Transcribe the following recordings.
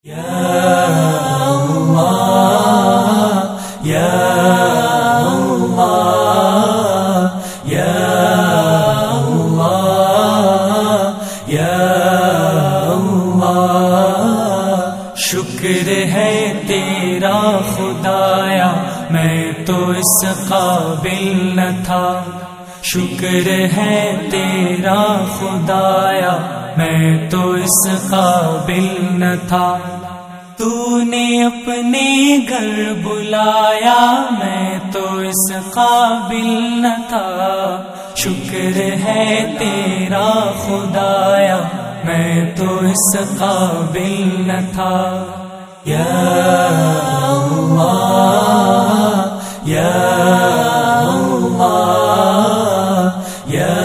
یا اللہ یا اللہ یا اللہ یا اللہ، شکر ہے تیرا خدایا میں تو اس قابل نہ تھا، شکر ہے تیرا خدایا میں تو اس قابل نہ تھا، تو نے اپنے گھر بلایا میں تو اس قابل نہ تھا، شکر ہے تیرا خدایا میں تو اس قابل نہ تھا، یا اللہ یا اللہ یا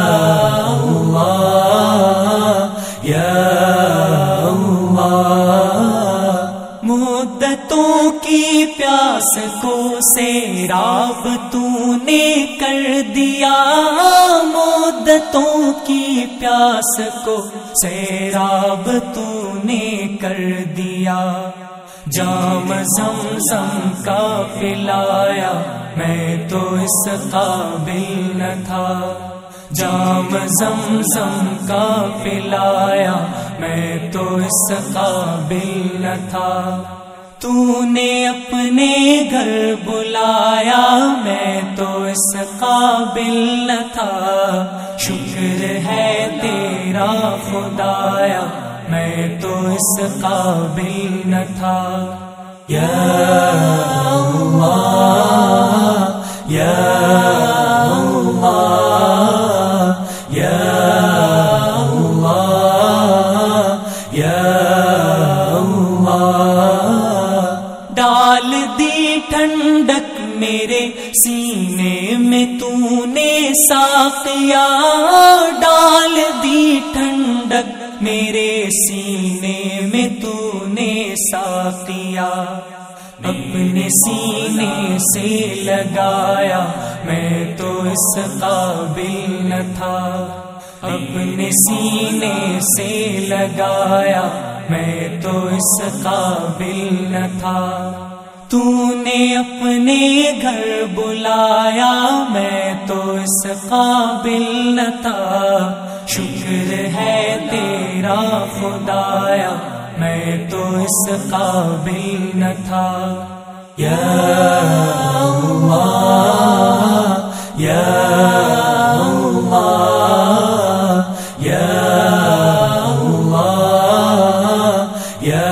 مدتوں کی پیاس کو سیراب تو نے کر دیا، مدتوں کی پیاس کو سیراب تو نے کر دیا، جام زمزم کا پلایا میں تو اس قابل نہ تھا، جام زمزم کا پلایا میں تو اس قابل نہ تھا، تو نے اپنے گھر بلایا میں تو اس قابل نہ تھا، شکر ہے تیرا خدایا میں تو اس قابل نہ تھا، یا اللہ یا اللہ یا اللہ یا اللہ، ڈال دی ٹھنڈک میرے سینے میں تو نے ساقیا، ڈال دی ٹھنڈک میرے سینے میں تو نے ساقیا، اپنے سینے سے لگایا میں تو اس قابل نہ تھا، اپنے سینے سے لگایا میں تو اس قابل نہ تھا، تو نے اپنے گھر بلایا میں تو اس قابل نہ تھا، شکر ہے تیرا خدایا میں تو اس قابل نہ تھا، یا اللہ یا اللہ یا اللہ یا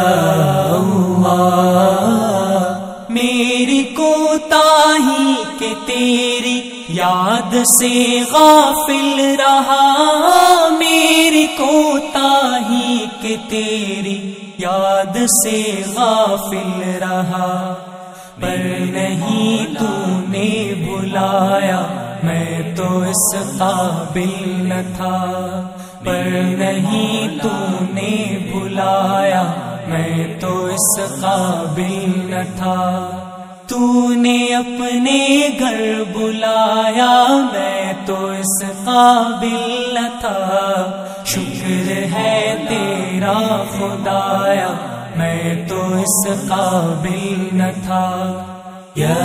اللہ، میری کوتاہی کہ تیری یاد سے غافل رہا، میری کوتاہی کہ تیری یاد سے غافل رہا، پر نہیں تو نے بلایا میں تو اس قابل نہ تھا، پر نہیں تو نے بلایا میں تو اس قابل نہ تھا، تو نے اپنے گھر بلایا میں تو اس قابل نہ تھا، شکر ہے تیرا خدایا میں تو اس قابل نہ تھا، یا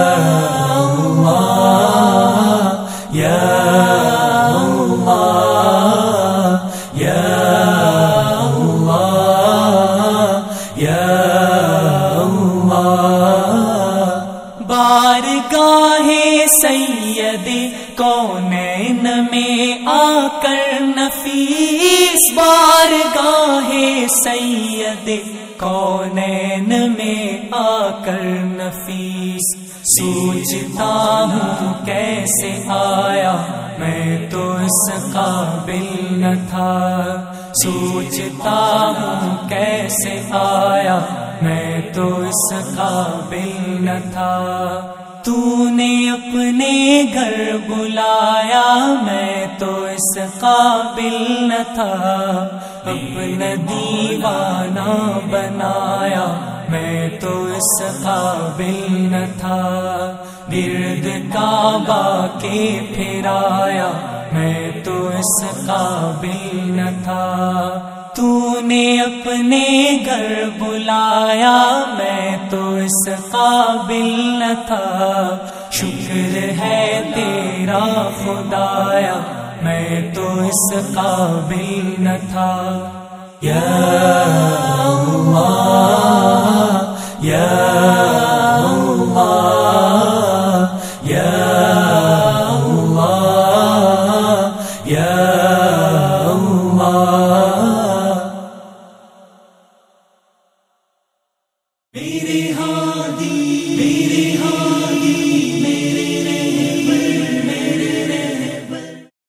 اللہ یا اللہ یا اللہ یا اللہ، بارگاہ سید کونین میں آ کر نفیس، بارگاہ سید کونین میں آ کر نفیس، سوچتا ہوں کیسے آیا میں تو اس قابل نہ تھا، سوچتا ہوں کیسے آیا میں تو اس قابل نہ تھا، تو نے اپنے گھر بلایا میں تو اس قابل نہ تھا، اپنا دیوانہ بنایا میں تو اس قابل نہ تھا، گرد کعبہ کے پھرایا میں تو اس قابل نہ تھا، تو نے اپنے گھر بلایا میں تو اس قابل نہ تھا، شکر ہے تیرا خدایا میں تو اس قابل نہ تھا۔ یا اللہ یا